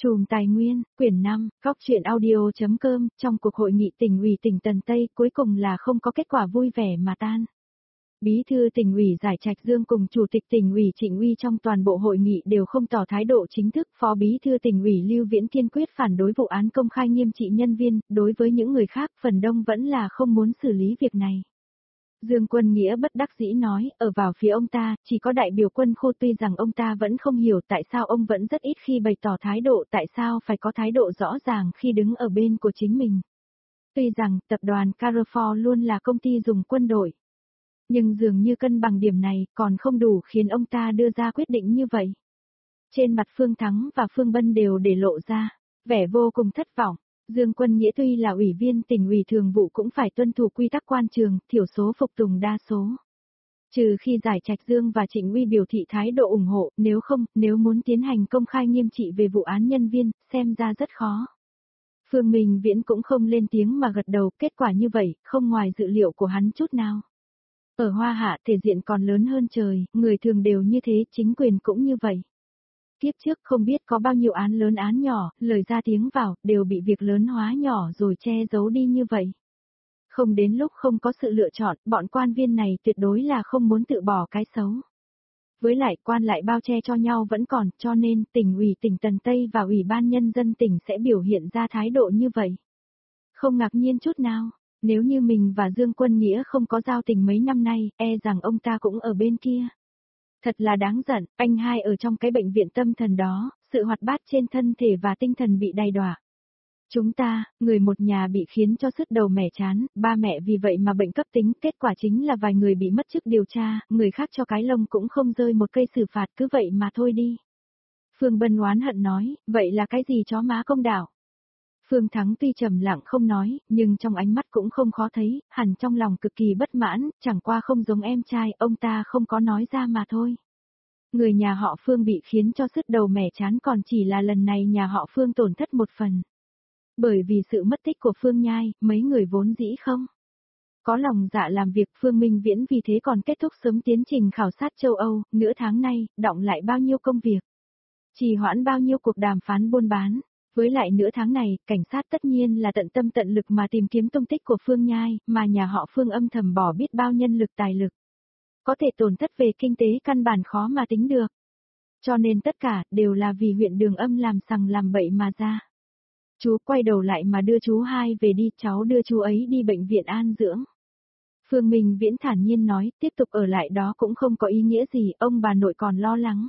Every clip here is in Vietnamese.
Chùm Tài nguyên, quyển 5, góc truyện audio.com, trong cuộc hội nghị tỉnh ủy tỉnh Tần Tây cuối cùng là không có kết quả vui vẻ mà tan. Bí thư tỉnh ủy Giải Trạch Dương cùng chủ tịch tỉnh ủy Trịnh Uy trong toàn bộ hội nghị đều không tỏ thái độ chính thức. Phó bí thư tỉnh ủy Lưu Viễn kiên quyết phản đối vụ án công khai nghiêm trị nhân viên, đối với những người khác phần đông vẫn là không muốn xử lý việc này. Dương Quân Nghĩa bất đắc dĩ nói, ở vào phía ông ta, chỉ có đại biểu Quân khu, tuy rằng ông ta vẫn không hiểu tại sao ông vẫn rất ít khi bày tỏ thái độ, tại sao phải có thái độ rõ ràng khi đứng ở bên của chính mình. Tuy rằng tập đoàn Carrefour luôn là công ty dùng quân đội, nhưng dường như cân bằng điểm này còn không đủ khiến ông ta đưa ra quyết định như vậy. Trên mặt Phương Thắng và Phương Bân đều để lộ ra vẻ vô cùng thất vọng. Dương Quân Nghĩa tuy là ủy viên tỉnh ủy thường vụ cũng phải tuân thủ quy tắc quan trường, thiểu số phục tùng đa số. Trừ khi Giải Trạch Dương và Trịnh Uy biểu thị thái độ ủng hộ, nếu không, nếu muốn tiến hành công khai nghiêm trị về vụ án nhân viên, xem ra rất khó. Phương Minh Viễn cũng không lên tiếng mà gật đầu, kết quả như vậy, không ngoài dự liệu của hắn chút nào. Ở Hoa Hạ thể diện còn lớn hơn trời, người thường đều như thế, chính quyền cũng như vậy. Tiếp trước không biết có bao nhiêu án lớn án nhỏ, lời ra tiếng vào, đều bị việc lớn hóa nhỏ rồi che giấu đi như vậy. Không đến lúc không có sự lựa chọn, bọn quan viên này tuyệt đối là không muốn tự bỏ cái xấu. Với lại quan lại bao che cho nhau vẫn còn, cho nên tỉnh ủy tỉnh Tần Tây và Ủy ban Nhân dân tỉnh sẽ biểu hiện ra thái độ như vậy. Không ngạc nhiên chút nào, nếu như mình và Dương Quân Nghĩa không có giao tình mấy năm nay, e rằng ông ta cũng ở bên kia. Thật là đáng giận, anh hai ở trong cái bệnh viện tâm thần đó, sự hoạt bát trên thân thể và tinh thần bị đày đọa. Chúng ta, người một nhà bị khiến cho sứt đầu mẻ chán, ba mẹ vì vậy mà bệnh cấp tính, kết quả chính là vài người bị mất chức điều tra, người khác cho cái lông cũng không rơi một cây xử phạt, cứ vậy mà thôi đi. Phương Bân oán hận nói, vậy là cái gì chó má công đạo? Phương Thắng tuy trầm lặng không nói, nhưng trong ánh mắt cũng không khó thấy, hẳn trong lòng cực kỳ bất mãn, chẳng qua không giống em trai, ông ta không có nói ra mà thôi. Người nhà họ Phương bị khiến cho sứt đầu mẻ chán còn chỉ là lần này nhà họ Phương tổn thất một phần. Bởi vì sự mất tích của Phương Nhai, mấy người vốn dĩ không có lòng dạ làm việc. Phương Minh Viễn vì thế còn kết thúc sớm tiến trình khảo sát châu Âu, nửa tháng nay, đọng lại bao nhiêu công việc, trì hoãn bao nhiêu cuộc đàm phán buôn bán. Với lại nửa tháng này, cảnh sát tất nhiên là tận tâm tận lực mà tìm kiếm tung tích của Phương Nhai, mà nhà họ Phương âm thầm bỏ biết bao nhân lực tài lực. Có thể tổn thất về kinh tế căn bản khó mà tính được. Cho nên tất cả đều là vì huyện Đường Âm làm sằng làm bậy mà ra. Chú quay đầu lại mà đưa chú hai về đi, cháu đưa chú ấy đi bệnh viện an dưỡng. Phương Minh Viễn thản nhiên nói, tiếp tục ở lại đó cũng không có ý nghĩa gì, ông bà nội còn lo lắng.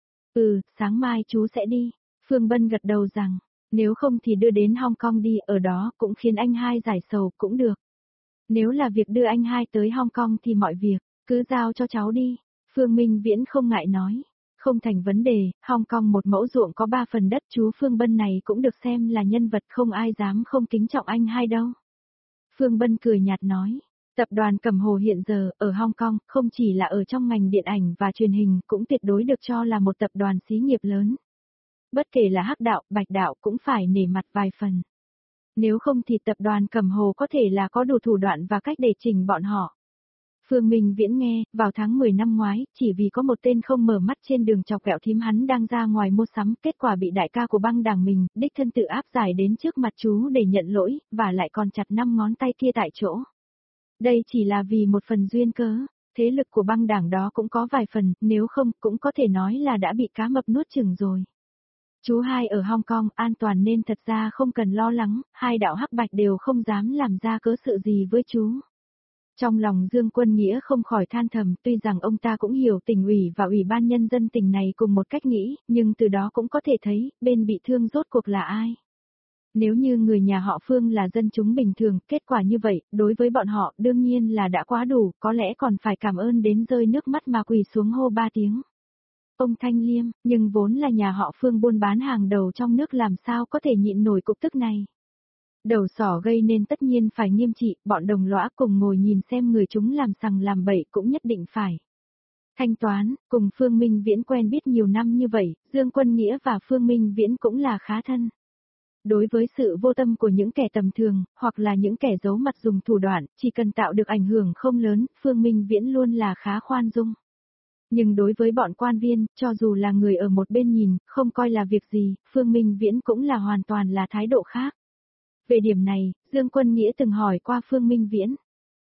Sáng mai chú sẽ đi. Phương Bân gật đầu rằng, nếu không thì đưa đến Hong Kong đi, ở đó cũng khiến anh hai giải sầu cũng được. Nếu là việc đưa anh hai tới Hong Kong thì mọi việc, cứ giao cho cháu đi. Phương Minh Viễn không ngại nói, không thành vấn đề, Hong Kong một mẫu ruộng có 3 phần đất, chú Phương Bân này cũng được xem là nhân vật, không ai dám không kính trọng anh hai đâu. Phương Bân cười nhạt nói, tập đoàn Cẩm Hồ hiện giờ ở Hong Kong không chỉ là ở trong ngành điện ảnh và truyền hình, cũng tuyệt đối được cho là một tập đoàn xí nghiệp lớn. Bất kể là Hắc đạo, Bạch đạo cũng phải nể mặt vài phần. Nếu không thì tập đoàn Cẩm Hồ có thể là có đủ thủ đoạn và cách để chỉnh bọn họ. Phương Minh Viễn nghe, vào tháng 10 năm ngoái, chỉ vì có một tên không mở mắt trên đường chọc ghẹo thím hắn đang ra ngoài mua sắm, kết quả bị đại ca của băng đảng mình, đích thân tự áp giải đến trước mặt chú để nhận lỗi, và lại còn chặt 5 ngón tay kia tại chỗ. Đây chỉ là vì một phần duyên cớ, thế lực của băng đảng đó cũng có vài phần, nếu không cũng có thể nói là đã bị cá mập nuốt chửng rồi. Chú hai ở Hong Kong an toàn nên thật ra không cần lo lắng, hai đạo Hắc Bạch đều không dám làm ra cớ sự gì với chú. Trong lòng Dương Quân Nghĩa không khỏi than thầm, tuy rằng ông ta cũng hiểu tỉnh ủy và ủy ban nhân dân tỉnh này cùng một cách nghĩ, nhưng từ đó cũng có thể thấy, bên bị thương rốt cuộc là ai. Nếu như người nhà họ Phương là dân chúng bình thường, kết quả như vậy, đối với bọn họ đương nhiên là đã quá đủ, có lẽ còn phải cảm ơn đến rơi nước mắt mà quỳ xuống hô 3 tiếng. Ông Thanh Liêm, nhưng vốn là nhà họ Phương buôn bán hàng đầu trong nước, làm sao có thể nhịn nổi cục tức này. Đầu sỏ gây nên tất nhiên phải nghiêm trị, bọn đồng lõa cùng ngồi nhìn xem người chúng làm sằng làm bậy cũng nhất định phải thanh toán. Cùng Phương Minh Viễn quen biết nhiều năm như vậy, Dương Quân Nghĩa và Phương Minh Viễn cũng là khá thân. Đối với sự vô tâm của những kẻ tầm thường, hoặc là những kẻ giấu mặt dùng thủ đoạn, chỉ cần tạo được ảnh hưởng không lớn, Phương Minh Viễn luôn là khá khoan dung. Nhưng đối với bọn quan viên, cho dù là người ở một bên nhìn, không coi là việc gì, Phương Minh Viễn cũng là hoàn toàn là thái độ khác. Về điểm này, Dương Quân Nghĩa từng hỏi qua Phương Minh Viễn.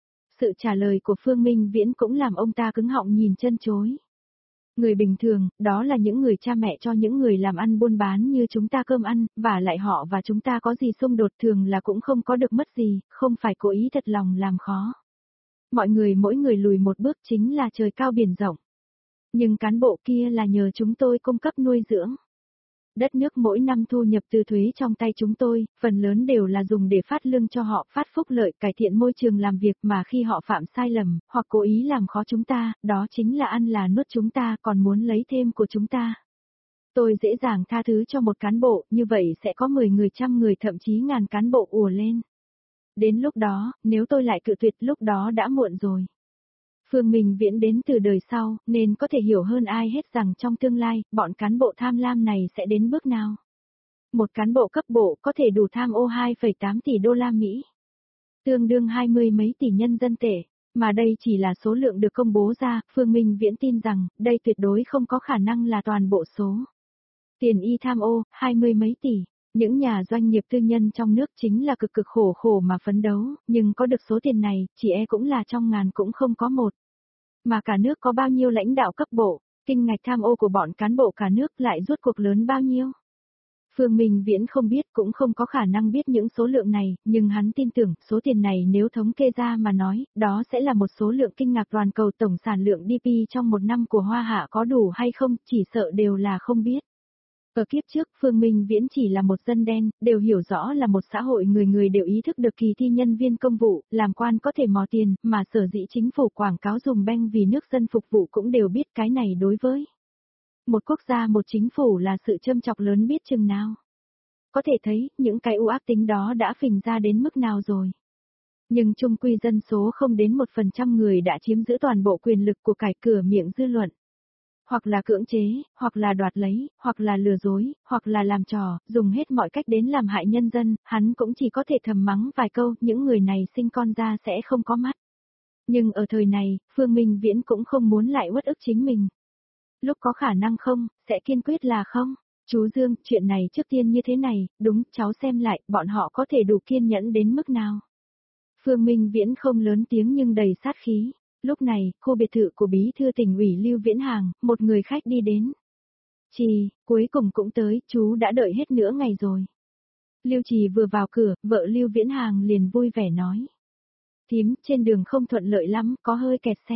Sự trả lời của Phương Minh Viễn cũng làm ông ta cứng họng nhìn chân chối. Người bình thường, đó là những người cha mẹ cho những người làm ăn buôn bán như chúng ta cơm ăn, và lại họ và chúng ta có gì xung đột thường là cũng không có được mất gì, không phải cố ý thật lòng làm khó. Mọi người mỗi người lùi một bước chính là trời cao biển rộng. Nhưng cán bộ kia là nhờ chúng tôi cung cấp nuôi dưỡng. Đất nước mỗi năm thu nhập từ thuế trong tay chúng tôi, phần lớn đều là dùng để phát lương cho họ, phát phúc lợi, cải thiện môi trường làm việc mà khi họ phạm sai lầm, hoặc cố ý làm khó chúng ta, đó chính là ăn là nuốt chúng ta còn muốn lấy thêm của chúng ta. Tôi dễ dàng tha thứ cho một cán bộ, như vậy sẽ có 10 người, trăm người, thậm chí ngàn cán bộ ùa lên. Đến lúc đó, nếu tôi lại cự tuyệt lúc đó đã muộn rồi. Phương Minh Viễn đến từ đời sau, nên có thể hiểu hơn ai hết rằng trong tương lai, bọn cán bộ tham lam này sẽ đến bước nào. Một cán bộ cấp bộ có thể đủ tham ô 2,8 tỷ đô la Mỹ. Tương đương 20 mấy tỷ nhân dân tệ, mà đây chỉ là số lượng được công bố ra, Phương Minh Viễn tin rằng, đây tuyệt đối không có khả năng là toàn bộ số. Tiền y tham ô, 20 mấy tỷ. Những nhà doanh nghiệp tư nhân trong nước chính là cực cực khổ khổ mà phấn đấu, nhưng có được số tiền này, chỉ e cũng là trong ngàn cũng không có một. Mà cả nước có bao nhiêu lãnh đạo cấp bộ, kinh ngạch tham ô của bọn cán bộ cả nước lại rốt cuộc lớn bao nhiêu. Phương Minh Viễn không biết cũng không có khả năng biết những số lượng này, nhưng hắn tin tưởng số tiền này nếu thống kê ra mà nói, đó sẽ là một số lượng kinh ngạc toàn cầu tổng sản lượng GDP trong một năm của Hoa Hạ có đủ hay không, chỉ sợ đều là không biết. Ở kiếp trước, Phương Minh Viễn chỉ là một dân đen, đều hiểu rõ là một xã hội người người đều ý thức được kỳ thi nhân viên công vụ, làm quan có thể mò tiền, mà sở dĩ chính phủ quảng cáo dùng beng vì nước dân phục vụ cũng đều biết cái này đối với một quốc gia một chính phủ là sự châm chọc lớn biết chừng nào. Có thể thấy, những cái ưu ác tính đó đã phình ra đến mức nào rồi. Nhưng chung quy dân số không đến 1% người đã chiếm giữ toàn bộ quyền lực của cải cửa miệng dư luận. Hoặc là cưỡng chế, hoặc là đoạt lấy, hoặc là lừa dối, hoặc là làm trò, dùng hết mọi cách đến làm hại nhân dân, hắn cũng chỉ có thể thầm mắng vài câu, những người này sinh con ra sẽ không có mắt. Nhưng ở thời này, Phương Minh Viễn cũng không muốn lại uất ức chính mình. Lúc có khả năng không, sẽ kiên quyết là không. Chú Dương, chuyện này trước tiên như thế này, đúng, cháu xem lại, bọn họ có thể đủ kiên nhẫn đến mức nào. Phương Minh Viễn không lớn tiếng nhưng đầy sát khí. Lúc này, khu biệt thự của bí thư tỉnh ủy Lưu Viễn Hàng, một người khách đi đến. Trì, cuối cùng cũng tới, chú đã đợi hết nửa ngày rồi. Lưu Trì vừa vào cửa, vợ Lưu Viễn Hàng liền vui vẻ nói. Thím, trên đường không thuận lợi lắm, có hơi kẹt xe.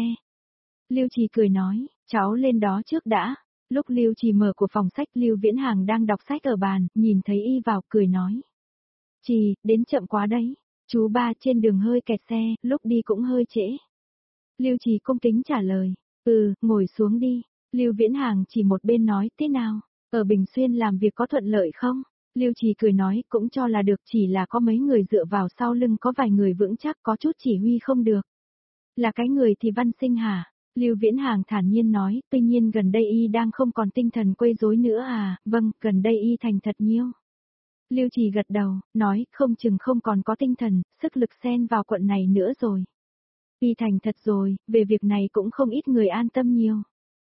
Lưu Trì cười nói, cháu lên đó trước đã. Lúc Lưu Trì mở của phòng sách, Lưu Viễn Hàng đang đọc sách ở bàn, nhìn thấy y vào, cười nói. Trì, đến chậm quá đấy. Chú ba trên đường hơi kẹt xe, lúc đi cũng hơi trễ. Lưu Trì cung kính trả lời, ngồi xuống đi. Lưu Viễn Hàng chỉ một bên nói, thế nào, ở Bình Xuyên làm việc có thuận lợi không? Lưu Trì cười nói, cũng cho là được, chỉ là có mấy người dựa vào sau lưng, có vài người vững chắc, có chút chỉ huy không được. Là cái người thì Văn Sinh hả? Lưu Viễn Hàng thản nhiên nói, tuy nhiên gần đây y đang không còn tinh thần quấy rối nữa à, vâng, gần đây y thành thật nhiêu. Lưu Trì gật đầu, nói, không chừng không còn có tinh thần, sức lực xen vào quận này nữa rồi. Y thành thật rồi, về việc này cũng không ít người an tâm nhiều.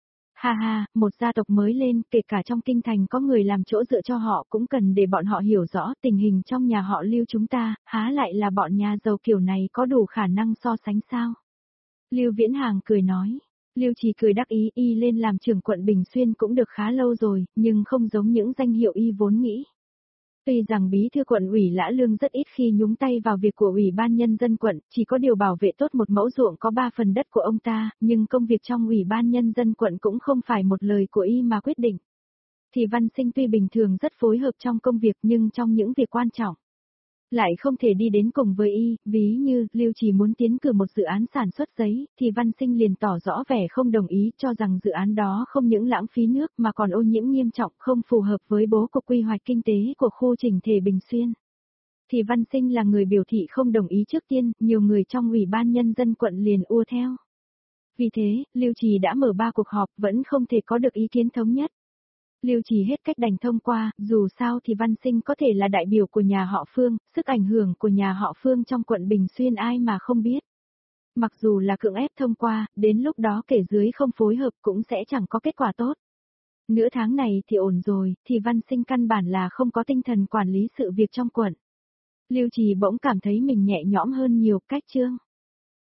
Ha ha, một gia tộc mới lên, kể cả trong kinh thành có người làm chỗ dựa cho họ cũng cần để bọn họ hiểu rõ tình hình trong nhà họ Lưu chúng ta, há lại là bọn nhà giàu kiểu này có đủ khả năng so sánh sao? Lưu Viễn Hàng cười nói. Lưu Trì cười đắc ý, y lên làm trưởng quận Bình Xuyên cũng được khá lâu rồi, nhưng không giống những danh hiệu y vốn nghĩ. Tuy rằng bí thư quận ủy Lã Lương rất ít khi nhúng tay vào việc của ủy ban nhân dân quận, chỉ có điều bảo vệ tốt một mẫu ruộng có 3 phần đất của ông ta, nhưng công việc trong ủy ban nhân dân quận cũng không phải một lời của y mà quyết định. Thì Văn Sinh tuy bình thường rất phối hợp trong công việc nhưng trong những việc quan trọng, lại không thể đi đến cùng với y, ví như Lưu Trì muốn tiến cử một dự án sản xuất giấy, thì Văn Sinh liền tỏ rõ vẻ không đồng ý, cho rằng dự án đó không những lãng phí nước mà còn ô nhiễm nghiêm trọng, không phù hợp với bố cục quy hoạch kinh tế của khu chỉnh thể Bình Xuyên. Thì Văn Sinh là người biểu thị không đồng ý trước tiên, nhiều người trong ủy ban nhân dân quận liền ùa theo. Vì thế, Lưu Trì đã mở 3 cuộc họp vẫn không thể có được ý kiến thống nhất. Lưu Trì hết cách đành thông qua, dù sao thì Văn Sinh có thể là đại biểu của nhà họ Phương, sức ảnh hưởng của nhà họ Phương trong quận Bình Xuyên ai mà không biết. Mặc dù là cưỡng ép thông qua, đến lúc đó kể dưới không phối hợp cũng sẽ chẳng có kết quả tốt. Nửa tháng này thì ổn rồi, thì Văn Sinh căn bản là không có tinh thần quản lý sự việc trong quận. Lưu Trì bỗng cảm thấy mình nhẹ nhõm hơn nhiều, cách Trương